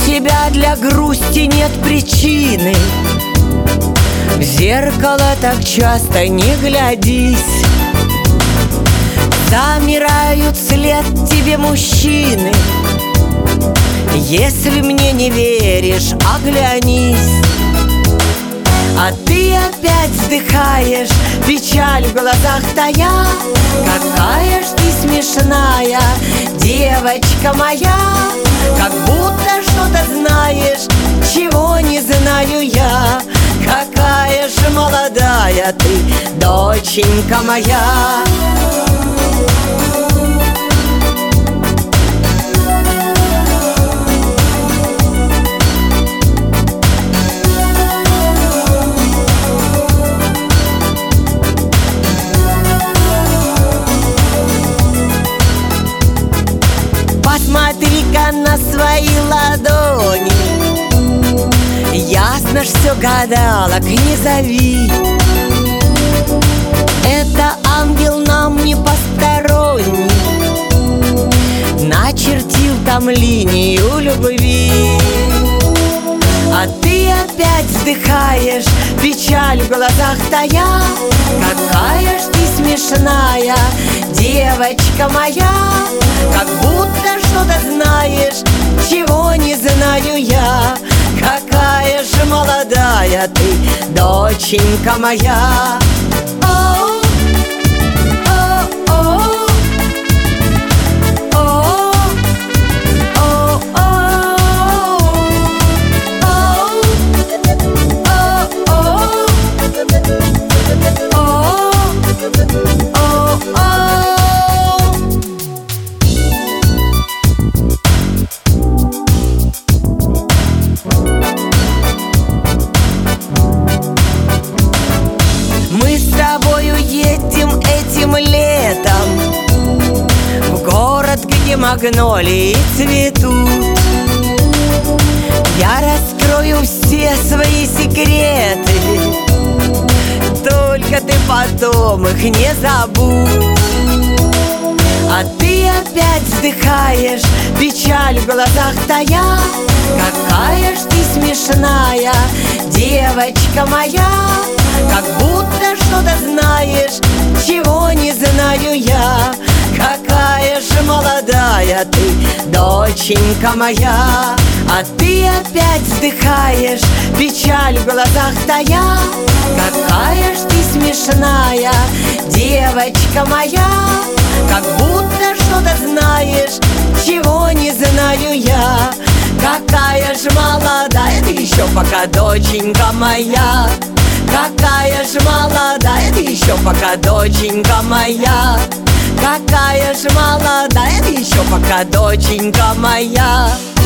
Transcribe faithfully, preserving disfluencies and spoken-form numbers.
тебя для грусти нет причины. В зеркало так часто не глядись. Замирают вслед тебе мужчины. Если мне не веришь, оглянись. А ты опять вздыхаешь, печаль в глазах тая. Какая ж ты смешная, девочка моя. Как будто что-то знаешь, чего не знаю я. Какая же молодая ты, доченька моя. Посмотри-ка на свои ладони. Ясно ж все, гадалок не зови. Это ангел нам не посторонний, начертил там линию любви. А ты опять вздыхаешь, печаль в глазах тая. Какая ж ты смешная, девочка моя. Как будто что-то знаешь, чего не знаю я. Какая же молодая ты, доченька моя. О, о, о, о, о, о, о, о. Мы с тобою едем этим летом в город, где магнолии цветут. Я раскрою все свои секреты, только ты потом их не забудь. А ты опять вздыхаешь, печаль в глазах тая. Какая ж ты смешная, девочка моя. Как будто что-то знаешь, чего не знаю я. Какая же молодая ты, доченька моя. А ты опять вздыхаешь, печаль в глазах тая. Какая ж ты смешная, девочка моя. Как будто что-то знаешь, чего не знаю я. Какая ж молодая ты еще пока, доченька моя. Какая ж молодая ты еще пока, доченька моя. Какая ж молодая ты еще пока, доченька моя.